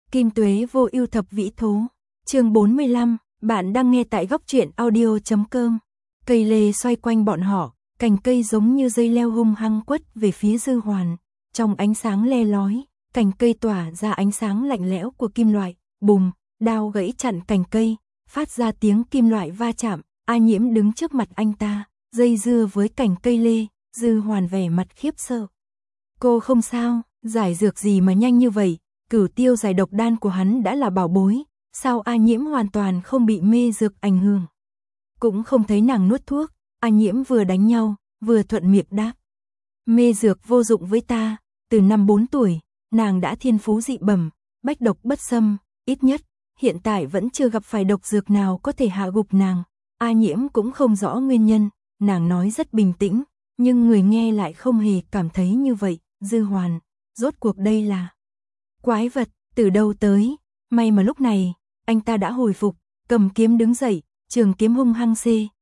Kim Tuế vô ưu thập vĩ thố. Chương 45, bạn đang nghe tại góc truyện audio.com. Cây lê xoay quanh bọn họ, cành cây giống như dây leo hung hăng quất về phía Dư Hoàn. Trong ánh sáng le lói, cành cây tỏa ra ánh sáng lạnh lẽo của kim loại. Bùm, đao gãy chặn cành cây, phát ra tiếng kim loại va chạm. A Nhiễm đứng trước mặt anh ta, dây dưa với cành cây lê. Dư Hoàn vẻ mặt khiếp sợ. Cô không sao, giải dược gì mà nhanh như vậy? Cửu tiêu giải độc đan của hắn đã là bảo bối, sao A Nhiễm hoàn toàn không bị mê dược ảnh hưởng? Cũng không thấy nàng nuốt thuốc. A Nhiễm vừa đánh nhau, vừa thuận miệng đáp. Mê dược vô dụng với ta, từ năm 4 tuổi, nàng đã thiên phú dị bẩm, bách độc bất xâm, ít nhất, hiện tại vẫn chưa gặp phải độc dược nào có thể hạ gục nàng. A Nhiễm cũng không rõ nguyên nhân, nàng nói rất bình tĩnh, nhưng người nghe lại không hề cảm thấy như vậy. Dư Hoàn, rốt cuộc đây là quái vật, từ đâu tới? May mà lúc này, anh ta đã hồi phục, cầm kiếm đứng dậy, trường kiếm hung hăng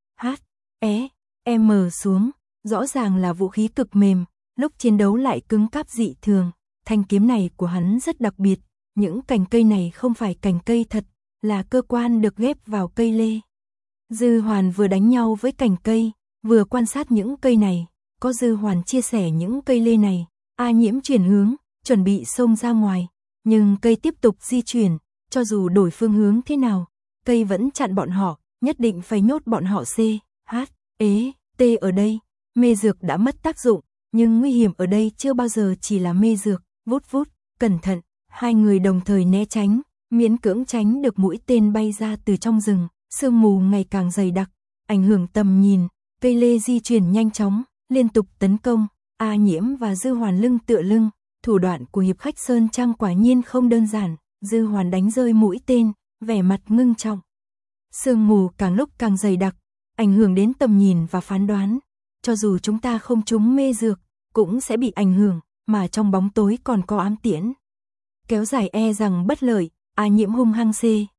M xuống, rõ ràng là vũ khí cực mềm, lúc chiến đấu lại cứng cáp dị thường. Thanh kiếm này của hắn rất đặc biệt, những cành cây này không phải cành cây thật, là cơ quan được ghép vào cây lê. Dư Hoàn vừa đánh nhau với cành cây, vừa quan sát những cây này, có Dư Hoàn chia sẻ những cây lê này. A Nhiễm chuyển hướng, chuẩn bị xông ra ngoài, nhưng cây tiếp tục di chuyển, cho dù đổi phương hướng thế nào, cây vẫn chặn bọn họ, nhất định phải nhốt bọn họ T ở đây. Mê dược đã mất tác dụng, nhưng nguy hiểm ở đây chưa bao giờ chỉ là mê dược. Vút, cẩn thận, hai người đồng thời né tránh, miễn cưỡng tránh được mũi tên bay ra từ trong rừng. Sương mù ngày càng dày đặc, ảnh hưởng tầm nhìn, cây lê di chuyển nhanh chóng, liên tục tấn công. A Nhiễm và Dư Hoàn lưng tựa lưng, thủ đoạn của hiệp khách Sơn Trang quả nhiên không đơn giản. Dư Hoàn đánh rơi mũi tên, vẻ mặt ngưng trọng. Sương mù càng lúc càng dày đặc, ảnh hưởng đến tầm nhìn và phán đoán. Cho dù chúng ta không trúng mê dược, cũng sẽ bị ảnh hưởng, mà trong bóng tối còn có ám tiễn. Kéo dài e rằng bất lợi. A Nhiễm hung hăng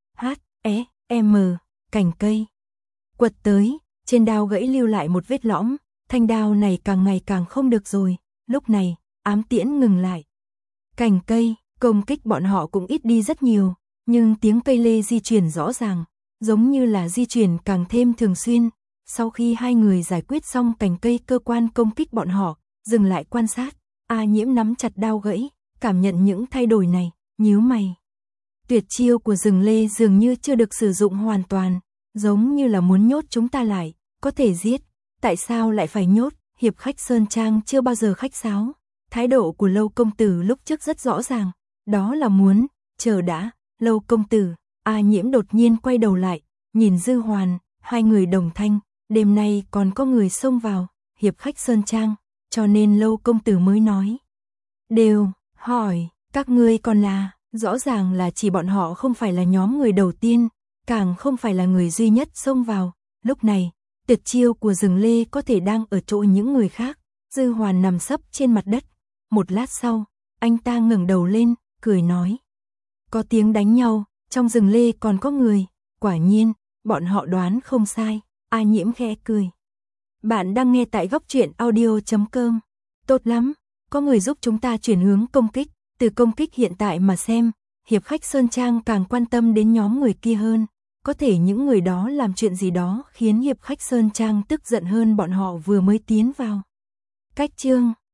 cành cây quật tới, trên đao gãy lưu lại một vết lõm. Thanh đao này càng ngày càng không được rồi. Lúc này, ám tiễn ngừng lại. Cành cây, công kích bọn họ cũng ít đi rất nhiều, nhưng tiếng cây lê di chuyển rõ ràng, giống như là di chuyển càng thêm thường xuyên. Sau khi hai người giải quyết xong cành cây cơ quan công kích bọn họ, dừng lại quan sát. A Nhiễm nắm chặt đao gãy, cảm nhận những thay đổi này, nhíu mày. Tuyệt chiêu của rừng lê dường như chưa được sử dụng hoàn toàn, giống như là muốn nhốt chúng ta lại, có thể giết. Tại sao lại phải nhốt? Hiệp khách Sơn Trang chưa bao giờ khách sáo. Thái độ của Lâu công tử lúc trước rất rõ ràng, đó là muốn, chờ đã, Lâu công tử. A Nhiễm đột nhiên quay đầu lại, nhìn Dư Hoàn, hai người đồng thanh, đêm nay còn có người xông vào hiệp khách Sơn Trang, cho nên Lâu công tử mới nói. Đều, hỏi, các ngươi còn là, rõ ràng là chỉ bọn họ không phải là nhóm người đầu tiên, càng không phải là người duy nhất xông vào. Lúc này, tuyệt chiêu của rừng lê có thể đang ở chỗ những người khác. Dư Hoàn nằm sấp trên mặt đất. Một lát sau, anh ta ngẩng đầu lên, cười nói. Có tiếng đánh nhau, trong rừng lê còn có người. Quả nhiên, bọn họ đoán không sai. A Nhiễm khẽ cười. Bạn đang nghe tại góc truyện audio.com. Tốt lắm, có người giúp chúng ta chuyển hướng công kích. Từ công kích hiện tại mà xem, hiệp khách Sơn Trang càng quan tâm đến nhóm người kia hơn. Có thể những người đó làm chuyện gì đó khiến hiệp khách Sơn Trang tức giận hơn bọn họ vừa mới tiến vào. Cách chương